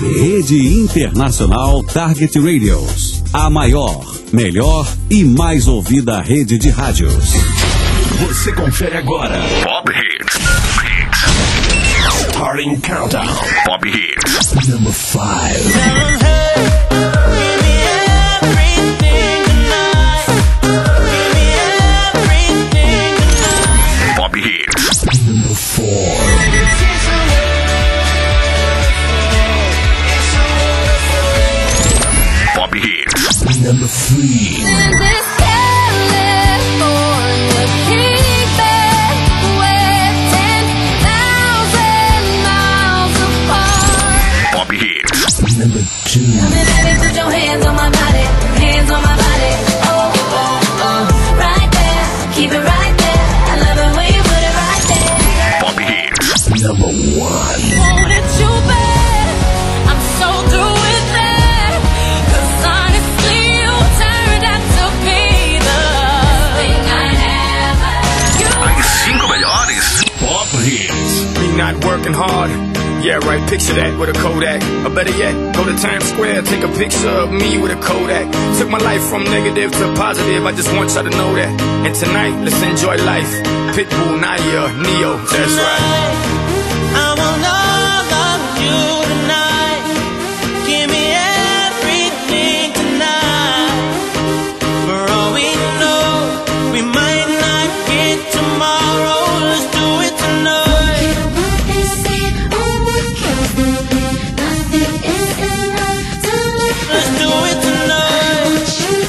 Rede Internacional Target Radios. A maior, melhor e mais ouvida rede de rádios. Você confere agora. Pop Hits. Starting Countdown. Pop Hits. Number 5. Pop Hits. Number 4. Pop Hits. Number 3. Pop Hits. Number 2. Put your hands on my body, hands on my body. Oh, oh, oh, right there, keep it right there. I love it when you put it right there. Pop Hits. Number 1. Want it too bad, I'm so through with that. 'Cause honestly, you turned out to be the thing I ever. As 5 melhores. Pop Hits. Me not working hard. Yeah, right, picture that with a Kodak. Or better yet, go to Times Square, take a picture of me with a Kodak. Took my life from negative to positive, I just want y'all to know that. And tonight, let's enjoy life. Pitbull, Nadia, Neo, that's right. I want all of you tonight. Give me everything tonight. For all we know, we might not get tomorrow. Let's do it tonight. Let's do it tonight.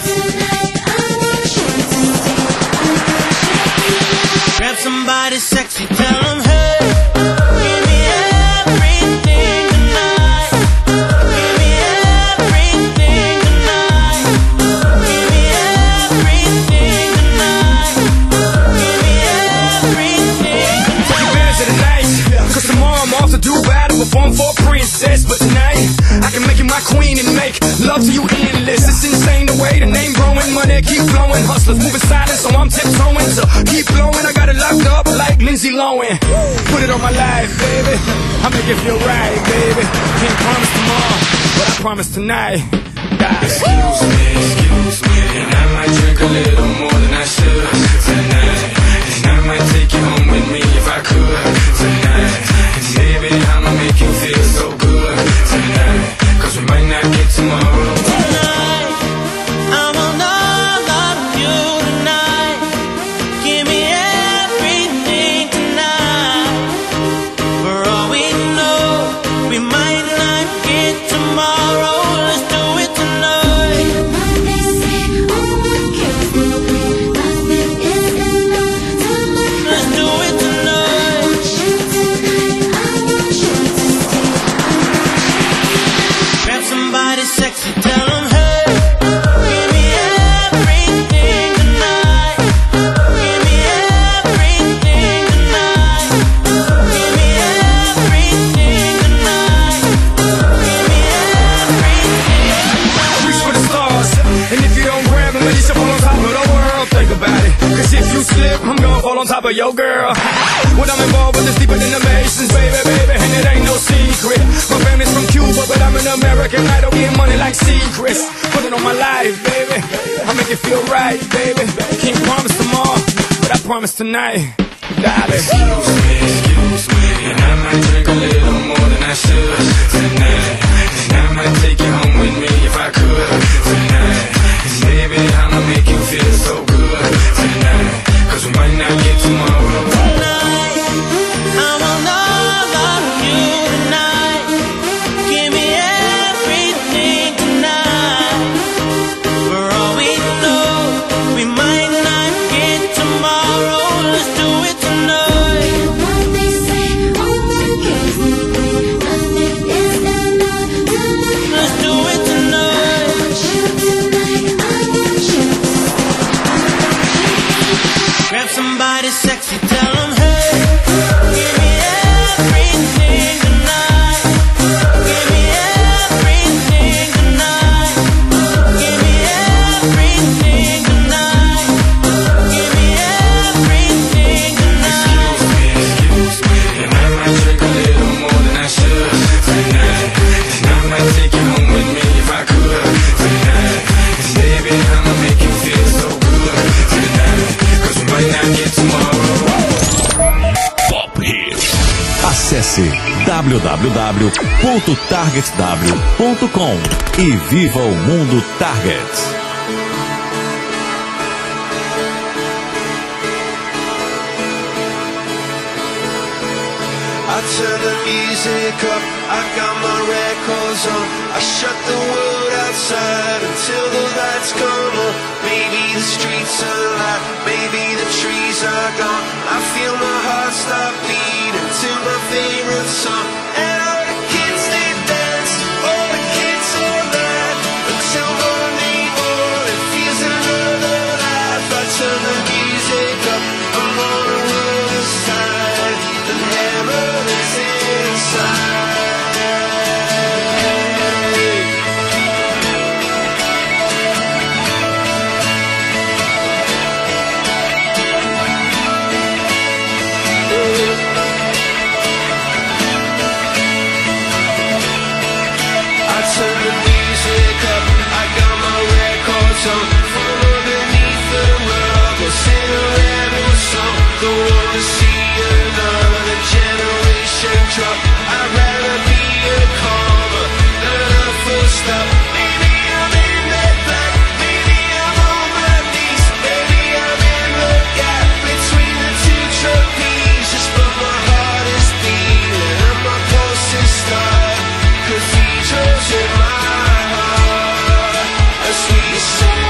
Grab somebody sexy, tell them hey. Give me everything tonight. Give me everything tonight. Give me everything tonight. Give me everything. Take advantage of the night, 'cause tomorrow I'm off to do battle, perform for a princess. But tonight, I can make you my queen and make love to you endless. It's insane the way the name growing, money keep flowing. Hustlers moving silent, so I'm tiptoeing. So keep blowing, I got it locked up like Lindsay Lohan. Put it on my life, baby. I make it feel right, baby. Can't promise tomorrow, but I promise tonight. Excuse me, and I might drink a little more than I should tonight. And I might take you home with me if I could tonight. And baby, I'ma make you feel so good tonight. 'Cause we might not get tomorrow. Tonight, I want all of you tonight. Give me everything tonight. For all we know, we might not get tomorrow. Let's do it tonight. Let's do it tonight. Grab somebody sexy, tell them hey. Give me everything tonight. Give me everything tonight. Give me everything tonight. Give me everything. Reach for the stars, and if you don't grab them, then you should fall on top of the world. Think about it, 'cause if you slip, I'm gonna fall on top of your girl. What I'm involved with is deeper than the Masons, baby, baby, and it ain't no secret. My family's from Cuba, but I'm an American. I don't get money like secrets. Put it on my life, baby. I make it feel right, baby. Can't promise tomorrow, but I promise tonight, darling. Excuse me, and I might drink a little more than I should tonight. And I might take you home with me if I could tonight. And baby, I'ma make you feel so good tonight. 'Cause we might not get tomorrow. Tonight, I want all of you tonight. Give me everything tonight. For all we know, we might not get tomorrow. Let's do it tonight. Acesse www.targetw.com e viva o mundo Target. I turn the music up, I got my records on. I shut the world outside until the lights come on. Maybe the streets are alive, maybe the trees are gone. I feel my heart stop beating to my favorite song. And all the kids they dance, all the kids all night until Monday morning feels another life. I turn the music up, I'm on the other side. The hammer is inside. I turn the music up, I got my records on. From underneath the rug, I'll sing a random song. Don't wanna see another generation drop. I'd rather be a comma than a full stop. Maybe I'm in that black, maybe I'm on my knees, maybe I'm in the gap between the two trapezes. But my heart is beating and my pulse is stuck. Cathedrals in my heart, a sweet song.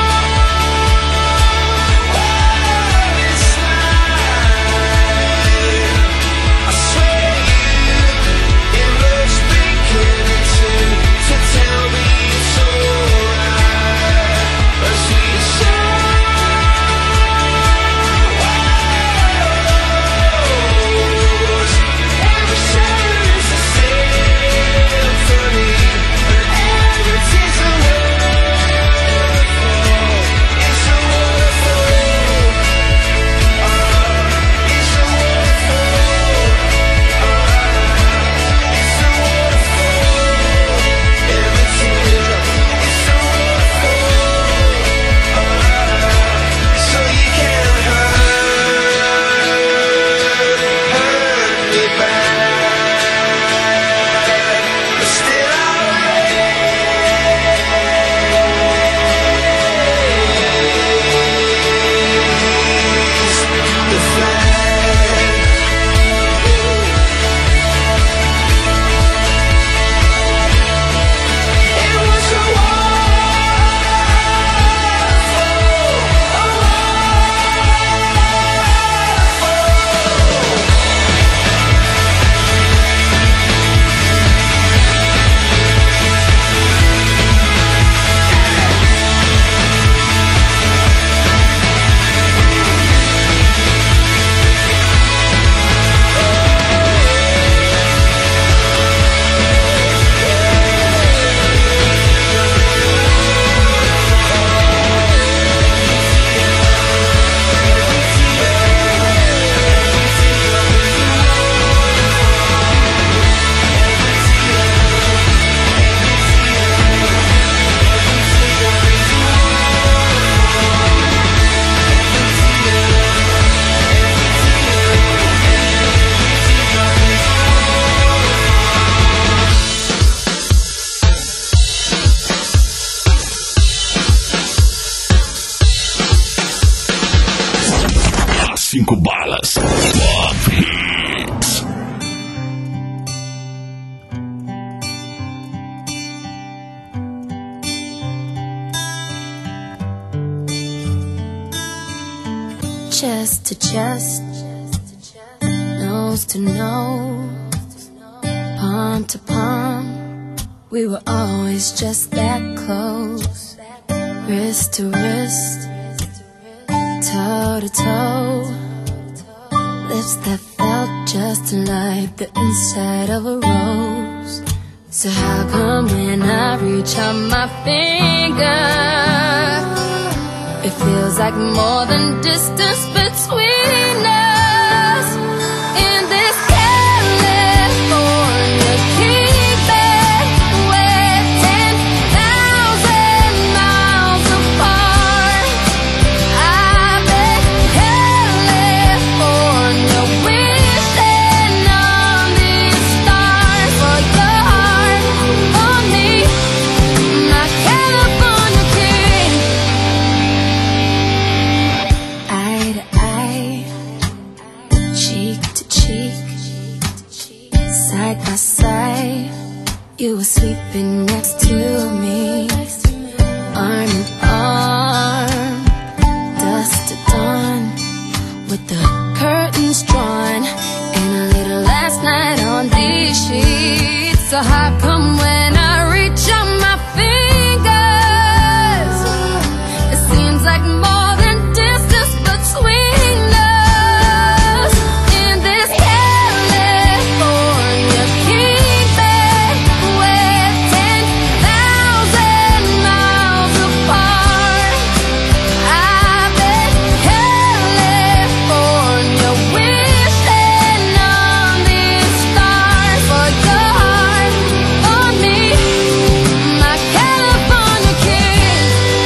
I swear you, it looks beginning to tell me it's alright. A sweet every sound is a symphony, and every tear's a waterfall. It's a waterfall. It's a waterfall. It's a waterfall. Every teardrop is a waterfall. So you can't hurt me back, but still I'll raise the flag. It was a As 5 balas. Pop Hits. Chest to chest, nose to nose, palm to palm. We were always just that close, wrist to wrist, toe to toe, lips that felt just like the inside of a rose. So how come when I reach out my finger, it feels like more than distance between us in this California keeping we're 10,000 miles apart. I bet California wishing on the my side, you were sleeping next to me, arm in arm, dusk to dawn, with the curtains drawn, and a little last night on these sheets. So how come when I reach out my fingers, it seems like more than distance between us? In this California kingdom, we're 10,000 miles apart. I've been California wishing on these stars for your heart, for me, my California king.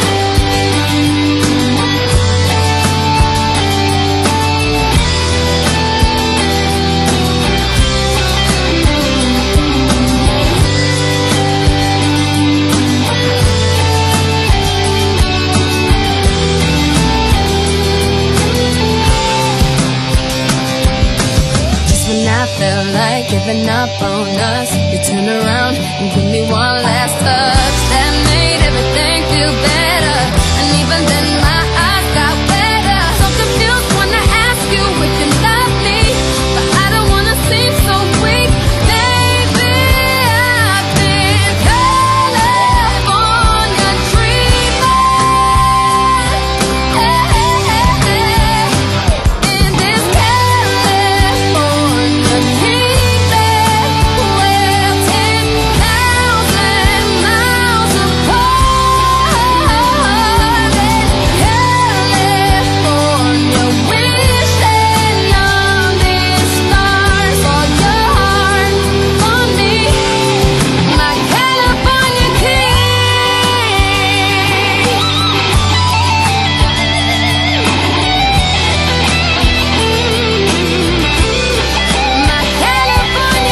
Just when I felt like giving up on us, you turned around and give me one last touch that made everything feel better. And even then my eyes got wetter. So confused when I ask you if you love me, but I don't wanna seem so weak. Maybe I've been California dreaming. In this California kingdom, we're 10,000 miles apart. California wishing on these stars for your heart, for me, my California king. My California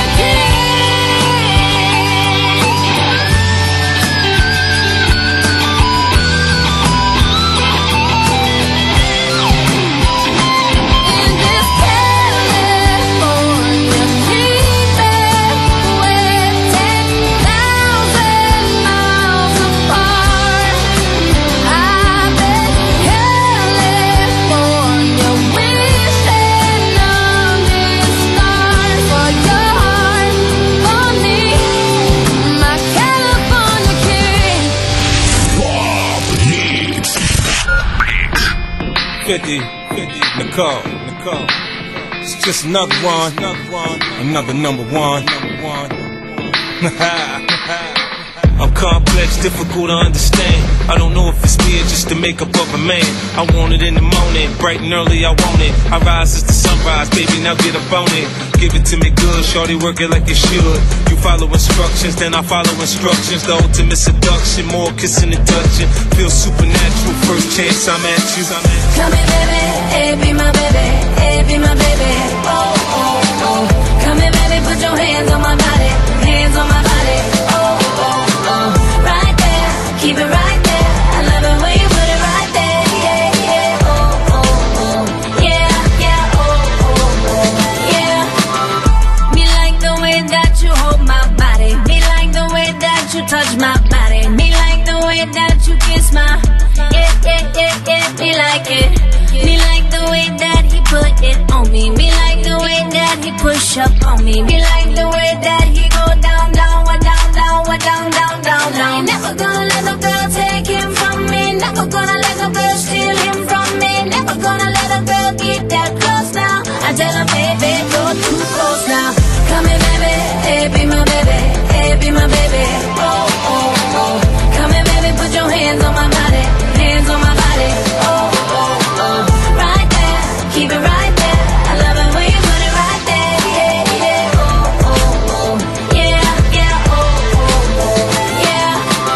In this California kingdom, we're 10,000 miles apart. I've been California wishing on these stars for your heart, for me, my California king. 50, Nicole. It's just another one, another number one. I'm complex, difficult to understand. I don't know if it's me or just the makeup of a man. I want it in the morning, bright and early, I want it. I rise as the sunrise, baby, now get up on it. Give it to me good, shorty, work it like it should. You follow instructions, then I follow instructions. The ultimate seduction, more kissing and touching. Feel supernatural, first chance I'm at you. Come here, baby, hey, be my baby, hey, be my baby. Oh, oh, oh. Come here, baby, put your hands on my body, hands on my body. Oh, oh, oh. Right there, keep it right there. I love it when you put it right there. Yeah, yeah. Oh, oh, oh. Yeah, yeah. Oh, oh, oh. Yeah. Me like the way that you hold my body. Me like the way that you touch my body. Me like the way that you kiss my. Yeah, yeah, yeah, yeah. Me like it. Me like the way that he put it on me. Me like the way that he push up on me. Me like the way that he go down, down, down, down, down, down, down, down. Never gonna let no girl take him from me. Never gonna let no girl steal him from me. Never gonna let a girl get that close now. I tell her, baby, go too close now. Come here, baby, hey, be my baby, hey, be my baby. Oh, oh, oh. Come here, baby, put your hands on my body, hands on my body. Oh, oh, oh. Right there, keep it right there. I love it when you put it right there. Yeah, yeah. Oh, oh, oh. Yeah, yeah. Oh, oh, oh. Yeah.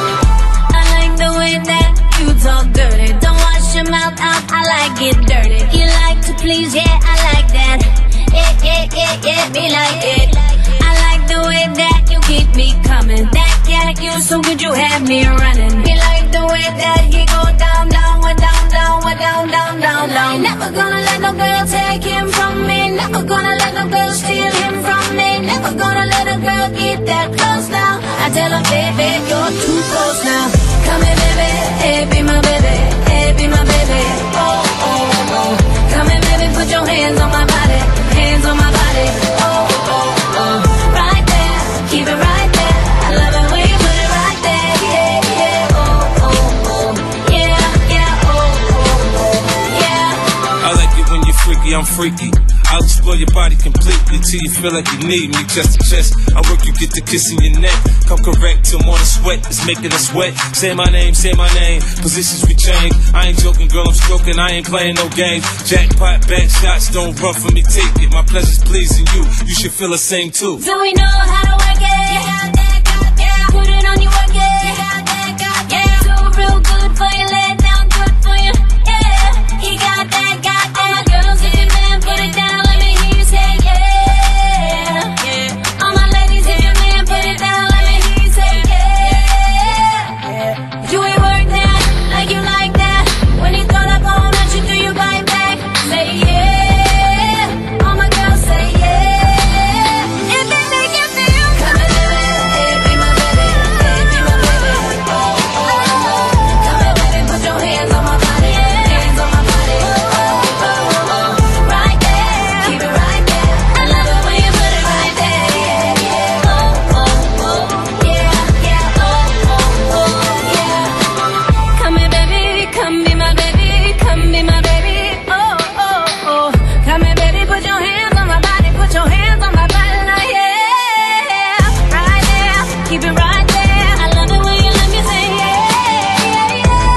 I like the way that you talk dirty. Don't wash your mouth out, I like it dirty. You like to please, yeah, I like that. Yeah, yeah, yeah, yeah, me like it. I like the way that you keep me coming. That cat, you so good, you have me running. Me like the way that he go down, down, down, down, down, down, down, down. Never gonna let no girl take him from me. Never gonna let no girl steal him from me. Never gonna let a girl freaky. I'll explore your body completely till you feel like you need me. Chest to chest, I work you, get to kissing your neck. Come correct till morning sweat is making us wet. Say my name, positions we change. I ain't joking, girl, I'm stroking, I ain't playing no games. Jackpot, back shots, don't run from me, take it. My pleasure's pleasing you, you should feel the same too. Do we know how to work it? Yeah, put it on you, work it. Yeah, do real good for you, lay it down good for you. Yeah, he got that. All my girls, if your man put it down, let me hear you say yeah. All my ladies, if your man put it down, let me hear you say yeah. You ain't work that like you like that. When he throw that bone at you, do you bite back? Say yeah. All my girls say yeah. If they make you feel come here, baby, be my baby, be my baby. Oh, oh, oh. Come here, baby, put your hands on my body, hands on my body. Oh, oh, oh, oh. Right there, keep it right there. I love it when you put it right there. Yeah, yeah. Oh, oh, oh, yeah, yeah. Oh, oh, oh, yeah. Come here, baby, come be my baby, come be my baby. Oh, oh, oh. Come here, baby, put your hands on my body, put your hands on my body now, yeah. Right there, keep it right there. I love it when you let me say yeah,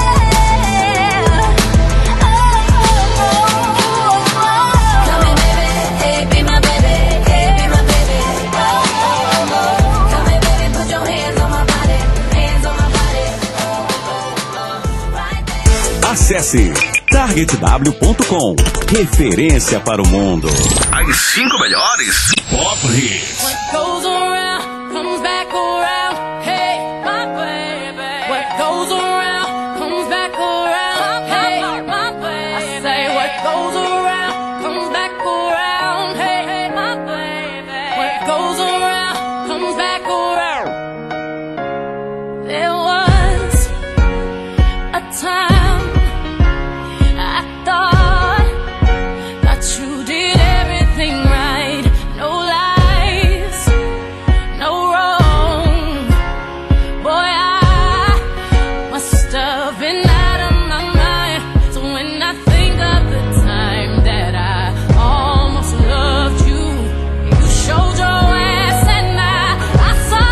yeah. Oh, oh, oh, oh. Come here, baby, hey, be my baby, hey, be my baby. Oh, oh, oh. Come here, baby, put your hands on my body, hands on my body. Oh, oh, oh. Right there. Acesse targetw.com. Referência para o mundo. As 5 melhores Pop Hits. What goes around comes back around. Hey, my baby. What goes around comes back around. Hey, my baby. I say what goes around comes back around. Hey, my baby. What goes around comes back around. There was a time I thought that you did everything right. No lies, no wrong. Boy, I must have been out of my mind. So when I think of the time that I almost loved you, you showed your ass and I saw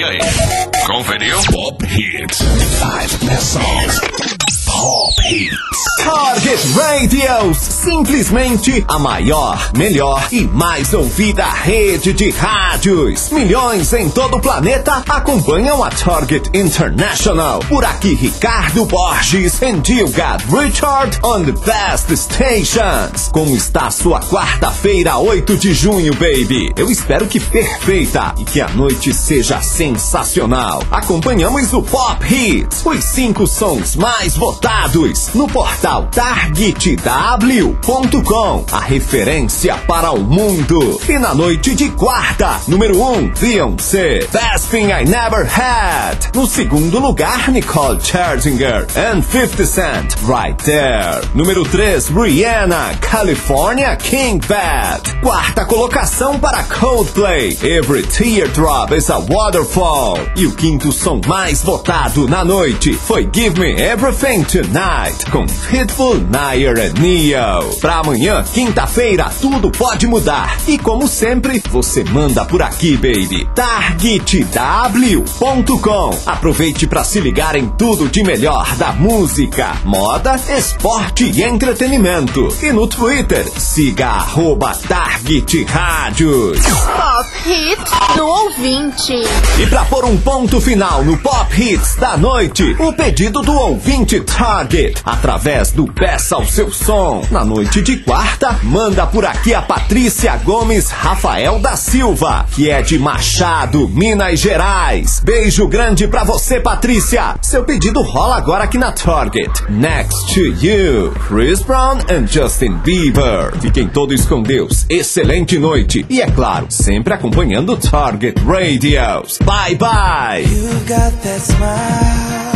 aí? Conferiu? Pop Hits. 5 best songs. Pop Hits. Target Radios, simplesmente a maior, melhor e mais ouvida rede de rádios. Milhões em todo o planeta acompanham a Target International. Por aqui, Ricardo Borges and you got Richard on the best stations. Como está sua quarta-feira, 8 de junho, baby? Eu espero que perfeita e que a noite seja sensacional. Acompanhamos o Pop Hits, os 5 sons mais votados no portal TargetW.com, a referência para o mundo. E na noite de quarta, número 1, Beyoncé, Best Thing I Never Had. No segundo lugar, Nicole Scherzinger and 50 Cent, Right There. Número 3, Rihanna, California King Bad. Quarta colocação para Coldplay, Every Teardrop is a Waterfall. E o quinto som mais votado na noite foi Give Me Everything Tonight, com Pitbull, Nair and Neo. Pra amanhã, quinta-feira, tudo pode mudar. E como sempre, você manda por aqui, baby. TargetW.com. Aproveite pra se ligar em tudo de melhor da música, moda, esporte e entretenimento. E no Twitter, siga @Target Rádios. Pop Hits no ouvinte. E pra pôr um ponto final no Pop Hits da noite, o pedido do ouvinte Target, através do Peça o Seu Som. Na noite de quarta, manda por aqui a Patrícia Gomes Rafael da Silva, que é de Machado, Minas Gerais. Beijo grande pra você, Patrícia. Seu pedido rola agora aqui na Target. Next to You, Chris Brown and Justin Bieber. Fiquem todos com Deus. Excelente noite. E é claro, sempre acompanhando Target Radios. Bye bye. You got that smile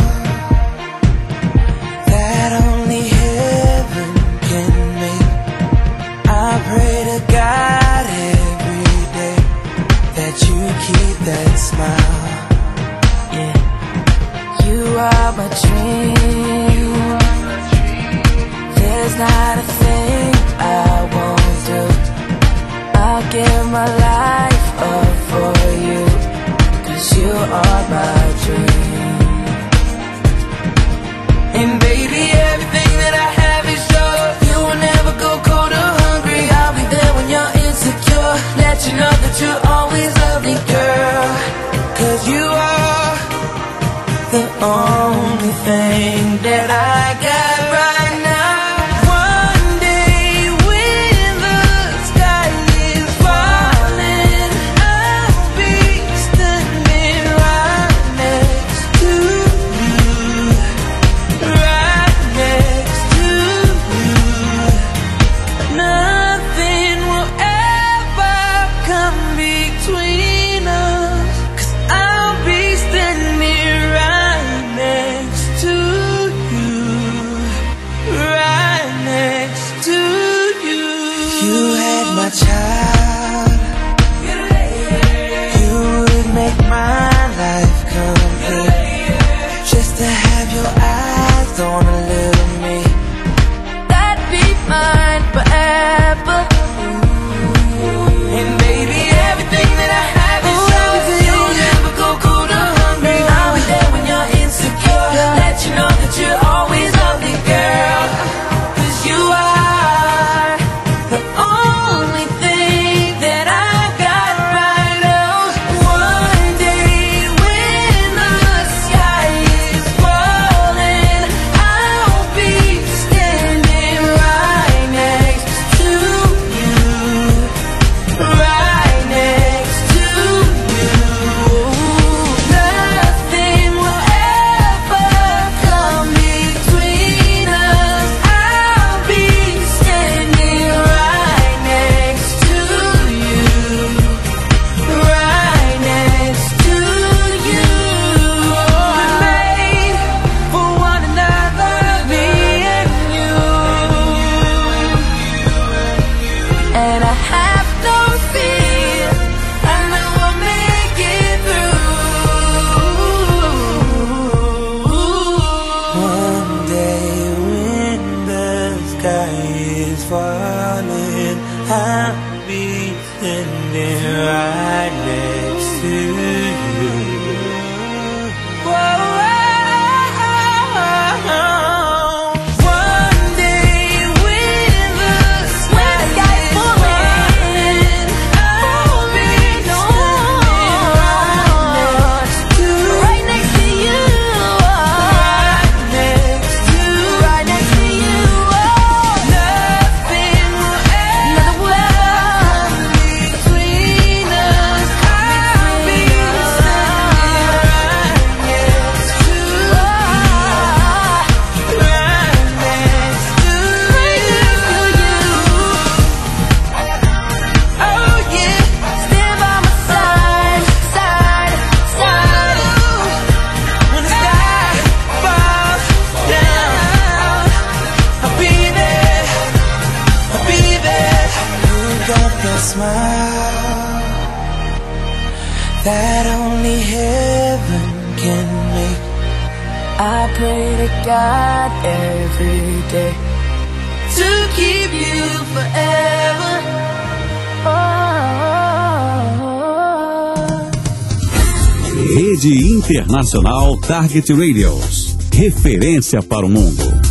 that only heaven can make. I pray to God every day that you keep that smile. Yeah, you are my dream. There's not a thing I won't do. I'll give my life up for you, 'cause you are my dream. And baby, everything that I have is yours. You will never go cold or hungry. I'll be there when you're insecure. Let you know that you always love me, girl. 'Cause you are the only thing that I got right now. One day when the sky is falling, I'll be standing right next to you. Right next to you. Nothing will ever come between us, 'cause I'll be standing right next to you. Right next to you. You had my child. You would make my life complete. Just to have your eyes on a little me. That'd be mine forever. And baby, everything that I have is yours. You'll never go cold or hungry. I'll be there when you're insecure. Let you know that you always love me, girl. 'Cause you are the only thing that I got right now. One day when the sky is falling, I'll be standing right next to you. Right next to you. Nothing will ever come between us. I'll be standing right next to you. Right next to you. We're made for one another, me and you. And I have no fear. I know I'll make it through. One day when the sky is falling, I'll be standing right next to you. I pray to God every day to keep you forever. Rede Internacional Target Radios. Referência para o mundo.